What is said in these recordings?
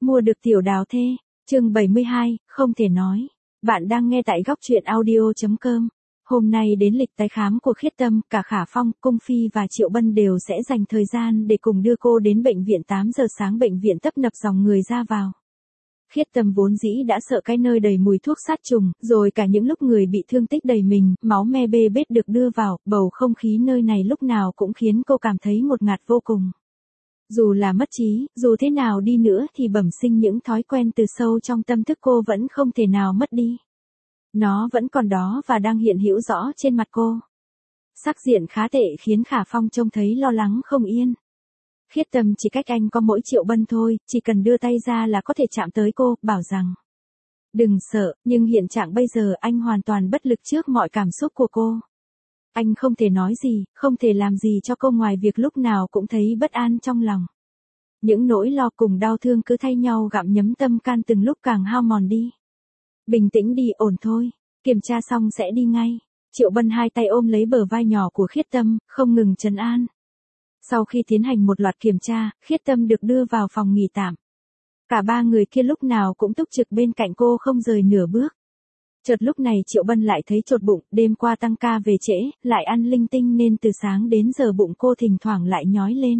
Mua được tiểu đào thê, chương 72, không thể nói. Bạn đang nghe tại góc truyện audio.com. Hôm nay đến lịch tái khám của Khiết Tâm, cả Khả Phong, Cung Phi và Triệu Bân đều sẽ dành thời gian để cùng đưa cô đến bệnh viện. 8 giờ sáng bệnh viện tấp nập dòng người ra vào. Khiết Tâm vốn dĩ đã sợ cái nơi đầy mùi thuốc sát trùng, rồi cả những lúc người bị thương tích đầy mình, máu me bê bết được đưa vào, bầu không khí nơi này lúc nào cũng khiến cô cảm thấy ngột ngạt vô cùng. Dù là mất trí, dù thế nào đi nữa thì bẩm sinh những thói quen từ sâu trong tâm thức cô vẫn không thể nào mất đi. Nó vẫn còn đó và đang hiện hữu rõ trên mặt cô. Sắc diện khá tệ khiến Khả Phong trông thấy lo lắng không yên. Khiết Tâm chỉ cách anh có mỗi Triệu Bân thôi, chỉ cần đưa tay ra là có thể chạm tới cô, bảo rằng đừng sợ, nhưng hiện trạng bây giờ anh hoàn toàn bất lực trước mọi cảm xúc của cô. Anh không thể nói gì, không thể làm gì cho cô ngoài việc lúc nào cũng thấy bất an trong lòng. Những nỗi lo cùng đau thương cứ thay nhau gặm nhấm tâm can từng lúc càng hao mòn đi. Bình tĩnh đi, ổn thôi, kiểm tra xong sẽ đi ngay. Triệu Bân hai tay ôm lấy bờ vai nhỏ của Khiết Tâm, không ngừng trấn an. Sau khi tiến hành một loạt kiểm tra, Khiết Tâm được đưa vào phòng nghỉ tạm. Cả ba người kia lúc nào cũng túc trực bên cạnh cô không rời nửa bước. Chợt lúc này Triệu Bân lại thấy chột bụng, đêm qua tăng ca về trễ, lại ăn linh tinh nên từ sáng đến giờ bụng cô thỉnh thoảng lại nhói lên.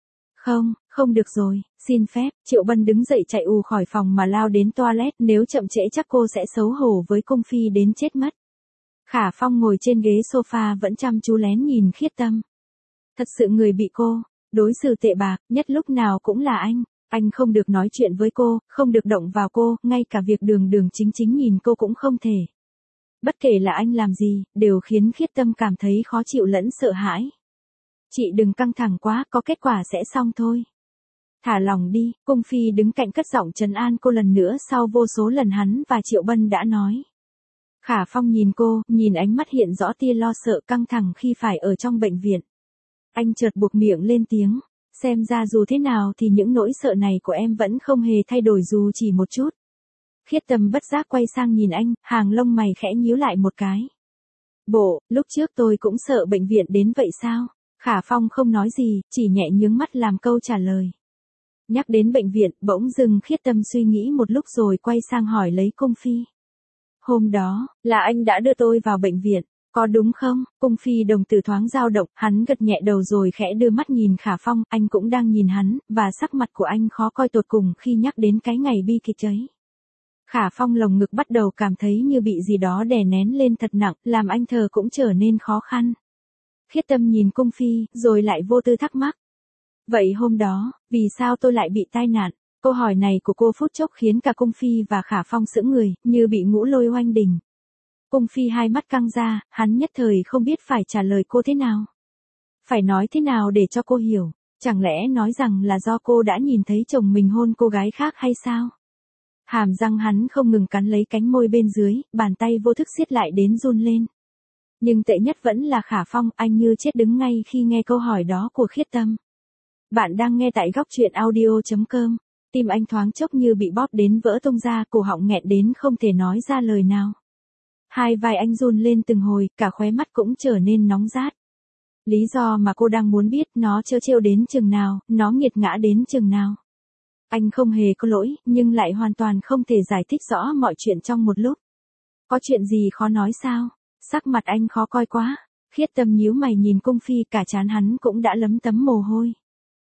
Không được rồi, xin phép. Triệu Bân đứng dậy chạy ù khỏi phòng mà lao đến toilet, nếu chậm trễ chắc cô sẽ xấu hổ với Cung Phi đến chết mất. Khả Phong ngồi trên ghế sofa vẫn chăm chú lén nhìn Khiết Tâm. Thật sự người bị cô đối xử tệ bạc nhất lúc nào cũng là anh. Anh không được nói chuyện với cô, không được động vào cô, ngay cả việc đường chính nhìn cô cũng không thể. Bất kể là anh làm gì, đều khiến Khiết Tâm cảm thấy khó chịu lẫn sợ hãi. Chị đừng căng thẳng quá, có kết quả sẽ xong thôi. Thả lòng đi, Cung Phi đứng cạnh cất giọng trấn an cô lần nữa sau vô số lần hắn và Triệu Bân đã nói. Khả Phong nhìn cô, nhìn ánh mắt hiện rõ tia lo sợ căng thẳng khi phải ở trong bệnh viện. Anh chợt buộc miệng lên tiếng. Xem ra dù thế nào thì những nỗi sợ này của em vẫn không hề thay đổi dù chỉ một chút. Khiết Tâm bất giác quay sang nhìn anh, hàng lông mày khẽ nhíu lại một cái. Lúc trước tôi cũng sợ bệnh viện đến vậy sao? Khả Phong không nói gì, chỉ nhẹ nhướng mắt làm câu trả lời. Nhắc đến bệnh viện, bỗng dưng Khiết Tâm suy nghĩ một lúc rồi quay sang hỏi lấy Cung Phi. Hôm đó, là anh đã đưa tôi vào bệnh viện, có đúng không? Cung Phi đồng tử thoáng dao động, hắn gật nhẹ đầu rồi khẽ đưa mắt nhìn Khả Phong, anh cũng đang nhìn hắn, và sắc mặt của anh khó coi tột cùng khi nhắc đến cái ngày bi kịch ấy. Khả Phong lồng ngực bắt đầu cảm thấy như bị gì đó đè nén lên thật nặng, làm anh thở cũng trở nên khó khăn. Khiết Tâm nhìn Cung Phi, rồi lại vô tư thắc mắc. Vậy hôm đó, vì sao tôi lại bị tai nạn? Câu hỏi này của cô phút chốc khiến cả Cung Phi và Khả Phong sững người, như bị ngũ lôi oanh đỉnh. Cung Phi hai mắt căng ra, hắn nhất thời không biết phải trả lời cô thế nào. Phải nói thế nào để cho cô hiểu, chẳng lẽ nói rằng là do cô đã nhìn thấy chồng mình hôn cô gái khác hay sao? Hàm răng hắn không ngừng cắn lấy cánh môi bên dưới, bàn tay vô thức siết lại đến run lên. Nhưng tệ nhất vẫn là Khả Phong, anh như chết đứng ngay khi nghe câu hỏi đó của Khiết Tâm. Bạn đang nghe tại góc truyện audio.com. Tim anh thoáng chốc như bị bóp đến vỡ tung ra, cổ họng nghẹn đến không thể nói ra lời nào. Hai vai anh run lên từng hồi, cả khóe mắt cũng trở nên nóng rát. Lý do mà cô đang muốn biết nó trơ trêu đến chừng nào, nó nghiệt ngã đến chừng nào. Anh không hề có lỗi, nhưng lại hoàn toàn không thể giải thích rõ mọi chuyện trong một lúc. Có chuyện gì khó nói sao? Sắc mặt anh khó coi quá. Khiết Tâm nhíu mày nhìn Cung Phi, cả trán hắn cũng đã lấm tấm mồ hôi.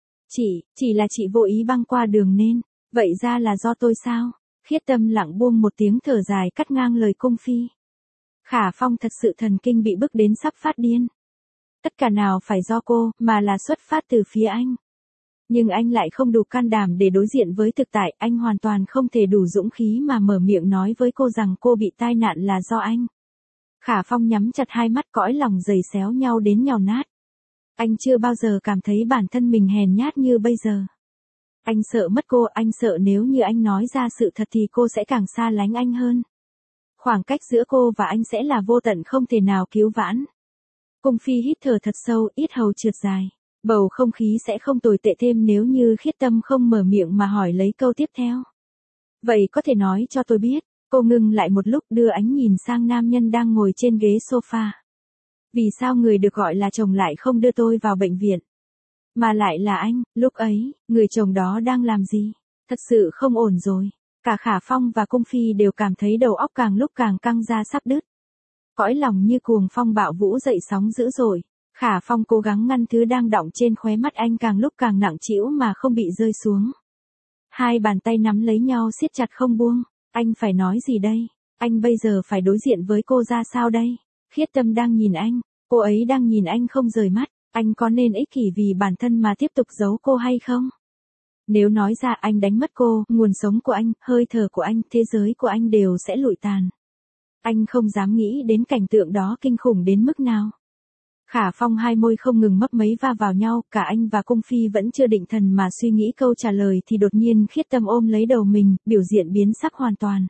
Chỉ là chị vô ý băng qua đường nên, vậy ra là do tôi sao? Khiết Tâm lặng buông một tiếng thở dài cắt ngang lời Cung Phi. Khả Phong thật sự thần kinh bị bức đến sắp phát điên. Tất cả nào phải do cô, mà là xuất phát từ phía anh. Nhưng anh lại không đủ can đảm để đối diện với thực tại, anh hoàn toàn không thể đủ dũng khí mà mở miệng nói với cô rằng cô bị tai nạn là do anh. Khả Phong nhắm chặt hai mắt, cõi lòng giày xéo nhau đến nhào nát. Anh chưa bao giờ cảm thấy bản thân mình hèn nhát như bây giờ. Anh sợ mất cô, anh sợ nếu như anh nói ra sự thật thì cô sẽ càng xa lánh anh hơn. Khoảng cách giữa cô và anh sẽ là vô tận không thể nào cứu vãn. Cung Phi hít thở thật sâu, yết hầu trượt dài. Bầu không khí sẽ không tồi tệ thêm nếu như Khiết Tâm không mở miệng mà hỏi lấy câu tiếp theo. Vậy có thể nói cho tôi biết, cô ngừng lại một lúc đưa ánh nhìn sang nam nhân đang ngồi trên ghế sofa. Vì sao người được gọi là chồng lại không đưa tôi vào bệnh viện? Mà lại là anh, lúc ấy, người chồng đó đang làm gì? Thật sự không ổn rồi. Cả Khả Phong và Cung Phi đều cảm thấy đầu óc càng lúc càng căng ra sắp đứt. Cõi lòng như cuồng phong bạo vũ dậy sóng dữ dội. Khả Phong cố gắng ngăn thứ đang đọng trên khóe mắt anh càng lúc càng nặng trĩu mà không bị rơi xuống. Hai bàn tay nắm lấy nhau siết chặt không buông. Anh phải nói gì đây? Anh bây giờ phải đối diện với cô ra sao đây? Khiết Tâm đang nhìn anh, cô ấy đang nhìn anh không rời mắt. Anh có nên ích kỷ vì bản thân mà tiếp tục giấu cô hay không? Nếu nói ra anh đánh mất cô, nguồn sống của anh, hơi thở của anh, thế giới của anh đều sẽ lụi tàn. Anh không dám nghĩ đến cảnh tượng đó kinh khủng đến mức nào. Khả Phong hai môi không ngừng mấp máy va vào nhau, cả anh và Cung Phi vẫn chưa định thần mà suy nghĩ câu trả lời thì đột nhiên Khiết Tâm ôm lấy đầu mình, biểu diện biến sắc hoàn toàn.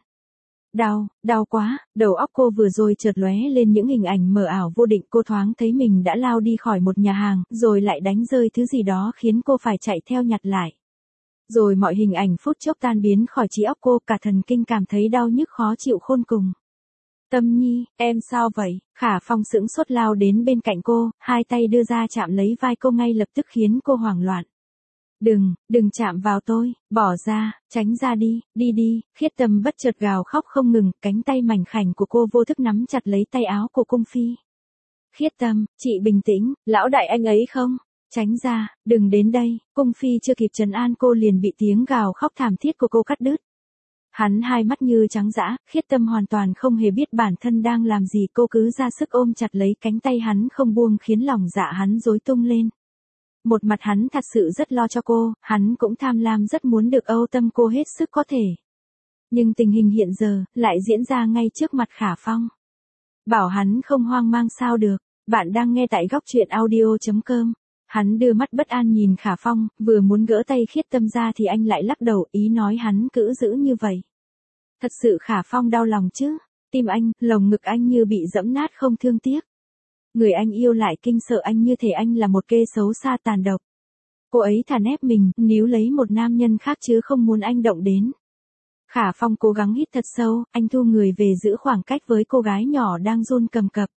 Đau quá, đầu óc cô vừa rồi chợt lóe lên những hình ảnh mờ ảo vô định, cô thoáng thấy mình đã lao đi khỏi một nhà hàng, rồi lại đánh rơi thứ gì đó khiến cô phải chạy theo nhặt lại. Rồi mọi hình ảnh phút chốc tan biến khỏi trí óc cô, cả thần kinh cảm thấy đau nhức khó chịu khôn cùng. Tâm Nhi, em sao vậy? Khả Phong sững sốt lao đến bên cạnh cô, hai tay đưa ra chạm lấy vai cô ngay lập tức khiến cô hoảng loạn. Đừng chạm vào tôi, bỏ ra, tránh ra đi, đi, Khiết Tâm bất chợt gào khóc không ngừng, cánh tay mảnh khảnh của cô vô thức nắm chặt lấy tay áo của Cung Phi. Khiết Tâm, chị bình tĩnh, lão đại anh ấy không? Tránh ra, đừng đến đây, Cung Phi chưa kịp trấn an cô liền bị tiếng gào khóc thảm thiết của cô cắt đứt. Hắn hai mắt như trắng dã, Khiết Tâm hoàn toàn không hề biết bản thân đang làm gì, cô cứ ra sức ôm chặt lấy cánh tay hắn không buông khiến lòng dạ hắn rối tung lên. Một mặt hắn thật sự rất lo cho cô, hắn cũng tham lam rất muốn được âu tâm cô hết sức có thể. Nhưng tình hình hiện giờ, lại diễn ra ngay trước mặt Khả Phong. Bảo hắn không hoang mang sao được, bạn đang nghe tại góc truyện audio.com. Hắn đưa mắt bất an nhìn Khả Phong, vừa muốn gỡ tay Khiết Tâm ra thì anh lại lắc đầu, ý nói hắn cứ giữ như vậy. Thật sự Khả Phong đau lòng chứ, tim anh, lồng ngực anh như bị giẫm nát không thương tiếc. Người anh yêu lại kinh sợ anh như thể anh là một kê xấu xa tàn độc. Cô ấy thà ép mình, níu lấy một nam nhân khác chứ không muốn anh động đến. Khả Phong cố gắng hít thật sâu, anh thu người về giữ khoảng cách với cô gái nhỏ đang run cầm cập.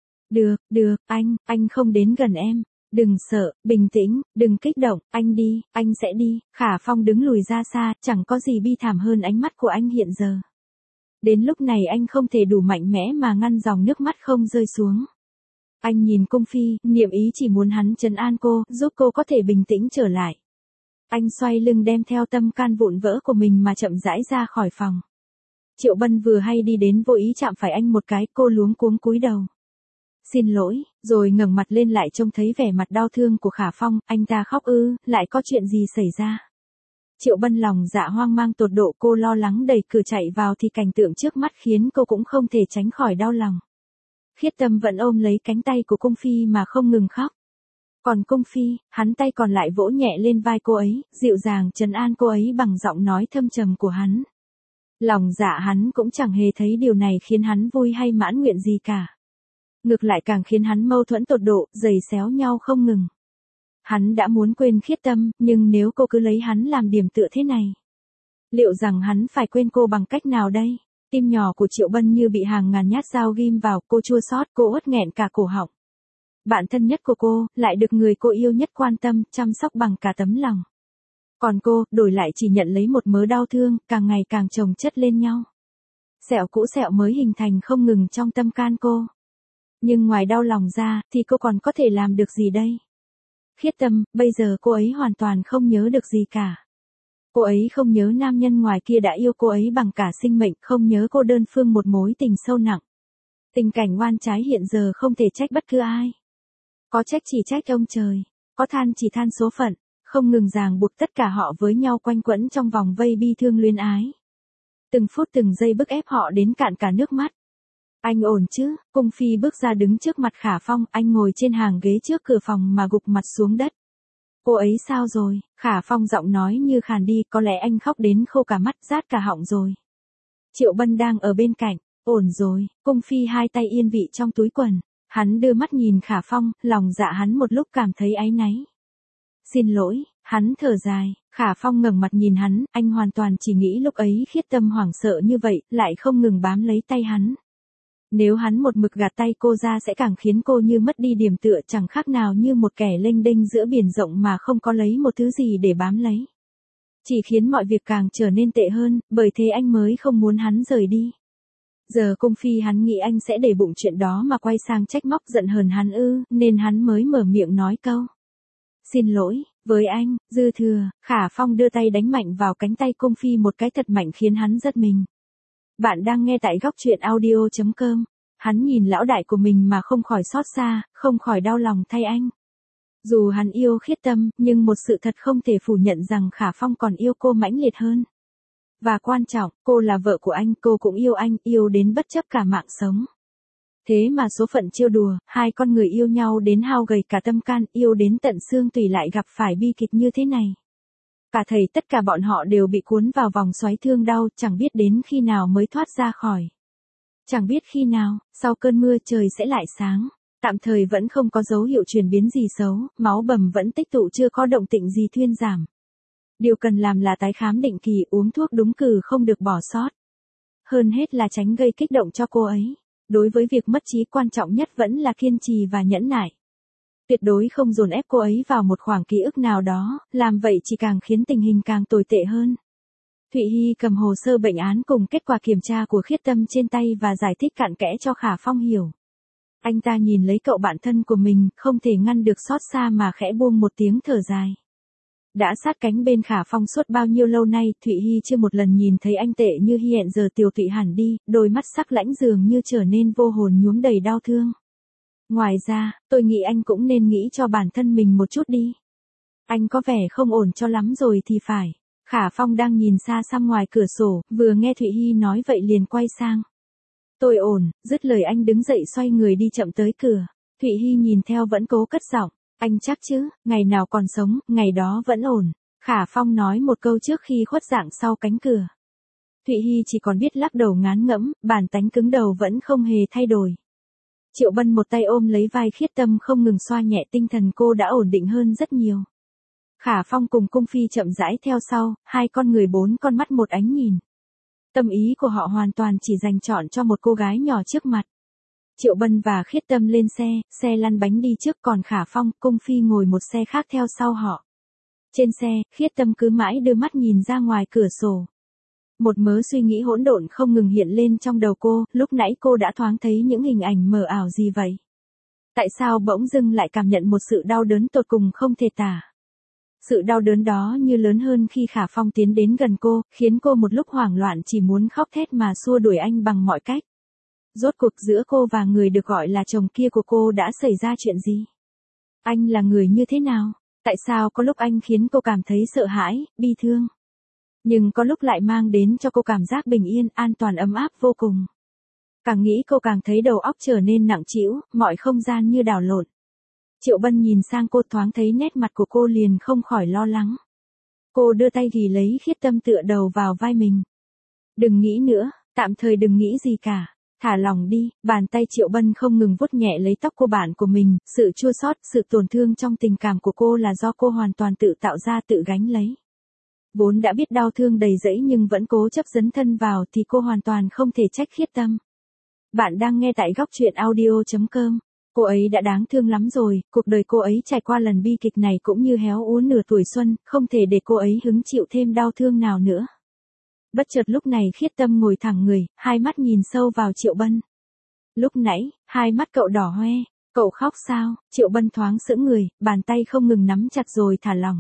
Được, anh không đến gần em. Đừng sợ, bình tĩnh, đừng kích động, anh đi, anh sẽ đi. Khả Phong đứng lùi ra xa, chẳng có gì bi thảm hơn ánh mắt của anh hiện giờ. Đến lúc này anh không thể đủ mạnh mẽ mà ngăn dòng nước mắt không rơi xuống. Anh nhìn Cung Phi, niệm ý chỉ muốn hắn trấn an cô, giúp cô có thể bình tĩnh trở lại. Anh xoay lưng đem theo tâm can vụn vỡ của mình mà chậm rãi ra khỏi phòng. Triệu Bân vừa hay đi đến vô ý chạm phải anh một cái, cô luống cuống cúi đầu. Xin lỗi, rồi ngẩng mặt lên lại trông thấy vẻ mặt đau thương của Khả Phong, anh ta khóc ư, lại có chuyện gì xảy ra? Triệu Bân lòng dạ hoang mang tột độ, cô lo lắng đẩy cửa chạy vào thì cảnh tượng trước mắt khiến cô cũng không thể tránh khỏi đau lòng. Khiết Tâm vẫn ôm lấy cánh tay của Cung Phi mà không ngừng khóc. Còn Cung Phi, hắn tay còn lại vỗ nhẹ lên vai cô ấy, dịu dàng trấn an cô ấy bằng giọng nói thâm trầm của hắn. Lòng dạ hắn cũng chẳng hề thấy điều này khiến hắn vui hay mãn nguyện gì cả. Ngược lại càng khiến hắn mâu thuẫn tột độ, giày xéo nhau không ngừng. Hắn đã muốn quên Khiết Tâm, nhưng nếu cô cứ lấy hắn làm điểm tựa thế này, liệu rằng hắn phải quên cô bằng cách nào đây? Tim nhỏ của Triệu Bân như bị hàng ngàn nhát dao ghim vào, cô chua xót, cô uất nghẹn cả cổ họng. Bạn thân nhất của cô, lại được người cô yêu nhất quan tâm, chăm sóc bằng cả tấm lòng. Còn cô, đổi lại chỉ nhận lấy một mớ đau thương, càng ngày càng chồng chất lên nhau. Sẹo cũ sẹo mới hình thành không ngừng trong tâm can cô. Nhưng ngoài đau lòng ra, thì cô còn có thể làm được gì đây? Khiết Tâm, bây giờ cô ấy hoàn toàn không nhớ được gì cả. Cô ấy không nhớ nam nhân ngoài kia đã yêu cô ấy bằng cả sinh mệnh, không nhớ cô đơn phương một mối tình sâu nặng. Tình cảnh oan trái hiện giờ không thể trách bất cứ ai. Có trách chỉ trách ông trời, có than chỉ than số phận, không ngừng ràng buộc tất cả họ với nhau quanh quẩn trong vòng vây bi thương luyến ái. Từng phút từng giây bức ép họ đến cạn cả nước mắt. Anh ổn chứ? Cung Phi bước ra đứng trước mặt Khả Phong, anh ngồi trên hàng ghế trước cửa phòng mà gục mặt xuống đất. Cô ấy sao rồi? Khả Phong giọng nói như khàn đi, có lẽ anh khóc đến khô cả mắt, rát cả họng rồi. Triệu Bân đang ở bên cạnh, ổn rồi. Cung Phi hai tay yên vị trong túi quần, hắn đưa mắt nhìn Khả Phong, lòng dạ hắn một lúc cảm thấy áy náy. Xin lỗi, hắn thở dài. Khả Phong ngẩng mặt nhìn hắn, anh hoàn toàn chỉ nghĩ lúc ấy Khiết Tâm hoảng sợ như vậy, lại không ngừng bám lấy tay hắn. Nếu hắn một mực gạt tay cô ra sẽ càng khiến cô như mất đi điểm tựa, chẳng khác nào như một kẻ lênh đênh giữa biển rộng mà không có lấy một thứ gì để bám lấy. Chỉ khiến mọi việc càng trở nên tệ hơn, bởi thế anh mới không muốn hắn rời đi. Giờ Cung Phi hắn nghĩ anh sẽ để bụng chuyện đó mà quay sang trách móc giận hờn hắn nên hắn mới mở miệng nói câu. Xin lỗi, với anh, dư thừa. Khả Phong đưa tay đánh mạnh vào cánh tay Cung Phi một cái thật mạnh khiến hắn giật mình. Bạn đang nghe tại góc truyện audio.com. Hắn nhìn lão đại của mình mà không khỏi xót xa, không khỏi đau lòng thay anh. Dù hắn yêu Khiết Tâm, nhưng một sự thật không thể phủ nhận rằng Khả Phong còn yêu cô mãnh liệt hơn. Và quan trọng, cô là vợ của anh, cô cũng yêu anh, yêu đến bất chấp cả mạng sống. Thế mà số phận trêu đùa, hai con người yêu nhau đến hao gầy cả tâm can, yêu đến tận xương tủy lại gặp phải bi kịch như thế này. Cả thầy tất cả bọn họ đều bị cuốn vào vòng xoáy thương đau, chẳng biết đến khi nào mới thoát ra khỏi. Chẳng biết khi nào, sau cơn mưa trời sẽ lại sáng. Tạm thời vẫn không có dấu hiệu chuyển biến gì xấu, máu bầm vẫn tích tụ chưa có động tĩnh gì thuyên giảm. Điều cần làm là tái khám định kỳ, uống thuốc đúng cử không được bỏ sót. Hơn hết là tránh gây kích động cho cô ấy. Đối với việc mất trí quan trọng nhất vẫn là kiên trì và nhẫn nại. Tuyệt đối không dồn ép cô ấy vào một khoảng ký ức nào đó, làm vậy chỉ càng khiến tình hình càng tồi tệ hơn. Thụy Hy cầm hồ sơ bệnh án cùng kết quả kiểm tra của Khiết Tâm trên tay và giải thích cặn kẽ cho Khả Phong hiểu. Anh ta nhìn lấy cậu bạn thân của mình, không thể ngăn được xót xa mà khẽ buông một tiếng thở dài. Đã sát cánh bên Khả Phong suốt bao nhiêu lâu nay, Thụy Hy chưa một lần nhìn thấy anh tệ như hiện giờ tiều tụy hẳn đi, đôi mắt sắc lãnh dường như trở nên vô hồn nhuốm đầy đau thương. Ngoài ra, tôi nghĩ anh cũng nên nghĩ cho bản thân mình một chút đi. Anh có vẻ không ổn cho lắm rồi thì phải. Khả Phong đang nhìn xa xăm ngoài cửa sổ, vừa nghe Thụy Hy nói vậy liền quay sang. Tôi ổn, dứt lời anh đứng dậy xoay người đi chậm tới cửa. Thụy Hy nhìn theo vẫn cố cất giọng. Anh chắc chứ, ngày nào còn sống, ngày đó vẫn ổn. Khả Phong nói một câu trước khi khuất dạng sau cánh cửa. Thụy Hy chỉ còn biết lắc đầu ngán ngẫm, bản tánh cứng đầu vẫn không hề thay đổi. Triệu Bân một tay ôm lấy vai Khiết Tâm không ngừng xoa nhẹ, tinh thần cô đã ổn định hơn rất nhiều. Khả Phong cùng Cung Phi chậm rãi theo sau, hai con người bốn con mắt một ánh nhìn. Tâm ý của họ hoàn toàn chỉ dành chọn cho một cô gái nhỏ trước mặt. Triệu Bân và Khiết Tâm lên xe lăn bánh đi trước, còn Khả Phong, Cung Phi ngồi một xe khác theo sau họ. Trên xe, Khiết Tâm cứ mãi đưa mắt nhìn ra ngoài cửa sổ. Một mớ suy nghĩ hỗn độn không ngừng hiện lên trong đầu cô, lúc nãy cô đã thoáng thấy những hình ảnh mờ ảo gì vậy? Tại sao bỗng dưng lại cảm nhận một sự đau đớn tột cùng không thể tả? Sự đau đớn đó như lớn hơn khi Khả Phong tiến đến gần cô, khiến cô một lúc hoảng loạn chỉ muốn khóc thét mà xua đuổi anh bằng mọi cách. Rốt cuộc giữa cô và người được gọi là chồng kia của cô đã xảy ra chuyện gì? Anh là người như thế nào? Tại sao có lúc anh khiến cô cảm thấy sợ hãi, bi thương? Nhưng có lúc lại mang đến cho cô cảm giác bình yên, an toàn ấm áp vô cùng. Càng nghĩ cô càng thấy đầu óc trở nên nặng trĩu, mọi không gian như đảo lộn. Triệu Bân nhìn sang cô, thoáng thấy nét mặt của cô liền không khỏi lo lắng. Cô đưa tay ghì lấy Khiết Tâm tựa đầu vào vai mình. Đừng nghĩ nữa, tạm thời đừng nghĩ gì cả. Thả lòng đi. Bàn tay Triệu Bân không ngừng vuốt nhẹ lấy tóc cô bạn của mình, sự chua xót, sự tổn thương trong tình cảm của cô là do cô hoàn toàn tự tạo ra, tự gánh lấy. Vốn đã biết đau thương đầy rẫy nhưng vẫn cố chấp dấn thân vào thì cô hoàn toàn không thể trách Khiết Tâm. Bạn đang nghe tại góc truyện audio.com. Cô ấy đã đáng thương lắm rồi, cuộc đời cô ấy trải qua lần bi kịch này cũng như héo úa nửa tuổi xuân, không thể để cô ấy hứng chịu thêm đau thương nào nữa. Bất chợt lúc này Khiết Tâm ngồi thẳng người, hai mắt nhìn sâu vào Triệu Bân. Lúc nãy, hai mắt cậu đỏ hoe, cậu khóc sao? Triệu Bân thoáng sững người, bàn tay không ngừng nắm chặt rồi thả lỏng.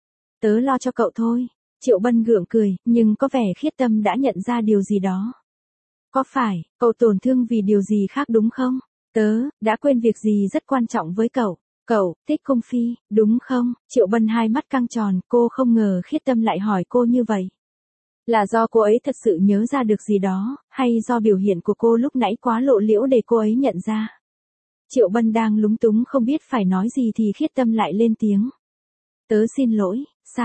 Tớ lo cho cậu thôi. Triệu Bân gượng cười, nhưng có vẻ Khiết Tâm đã nhận ra điều gì đó. Có phải, cậu tổn thương vì điều gì khác đúng không? Tớ, đã quên việc gì rất quan trọng với cậu. Cậu, thích Cung Phi, đúng không? Triệu Bân hai mắt căng tròn, cô không ngờ Khiết Tâm lại hỏi cô như vậy. Là do cô ấy thật sự nhớ ra được gì đó, hay do biểu hiện của cô lúc nãy quá lộ liễu để cô ấy nhận ra? Triệu Bân đang lúng túng không biết phải nói gì thì Khiết Tâm lại lên tiếng. Tớ xin lỗi.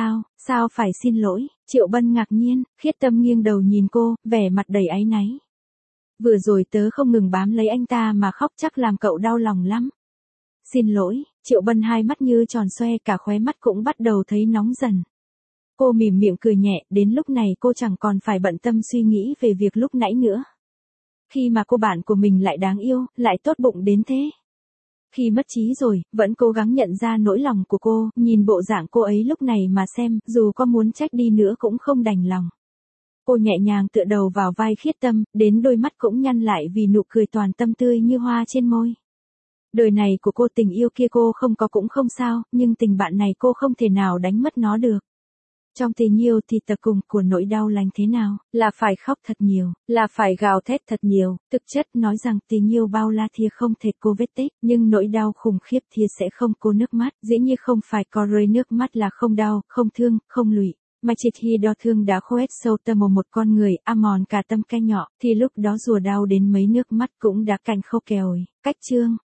Sao phải xin lỗi? Triệu Bân ngạc nhiên, Khiết Tâm nghiêng đầu nhìn cô, vẻ mặt đầy áy náy. Vừa rồi tớ không ngừng bám lấy anh ta mà khóc, chắc làm cậu đau lòng lắm. Xin lỗi. Triệu Bân hai mắt như tròn xoe, cả khóe mắt cũng bắt đầu thấy nóng dần. Cô mỉm miệng cười nhẹ, đến lúc này cô chẳng còn phải bận tâm suy nghĩ về việc lúc nãy nữa. Khi mà cô bạn của mình lại đáng yêu, lại tốt bụng đến thế. Khi mất trí rồi, vẫn cố gắng nhận ra nỗi lòng của cô, nhìn bộ dạng cô ấy lúc này mà xem, dù có muốn trách đi nữa cũng không đành lòng. Cô nhẹ nhàng tựa đầu vào vai Khiết Tâm, đến đôi mắt cũng nhăn lại vì nụ cười toàn tâm tươi như hoa trên môi. Đời này của cô, tình yêu kia cô không có cũng không sao, nhưng tình bạn này cô không thể nào đánh mất nó được. Trong tình yêu thì tận cùng của nỗi đau lành thế nào, là phải khóc thật nhiều, là phải gào thét thật nhiều. Thực chất nói rằng tình yêu bao la thì không thể cô vết tích, nhưng nỗi đau khủng khiếp thì sẽ không cô nước mắt. Dĩ nhiên không phải có rơi nước mắt là không đau, không thương, không lụy. Mà chỉ khi đau thương đã khoét sâu tâm một con người, mòn cả tâm can nhỏ, thì lúc đó rùa đau đến mấy nước mắt cũng đã cành khô kèo. Cách chương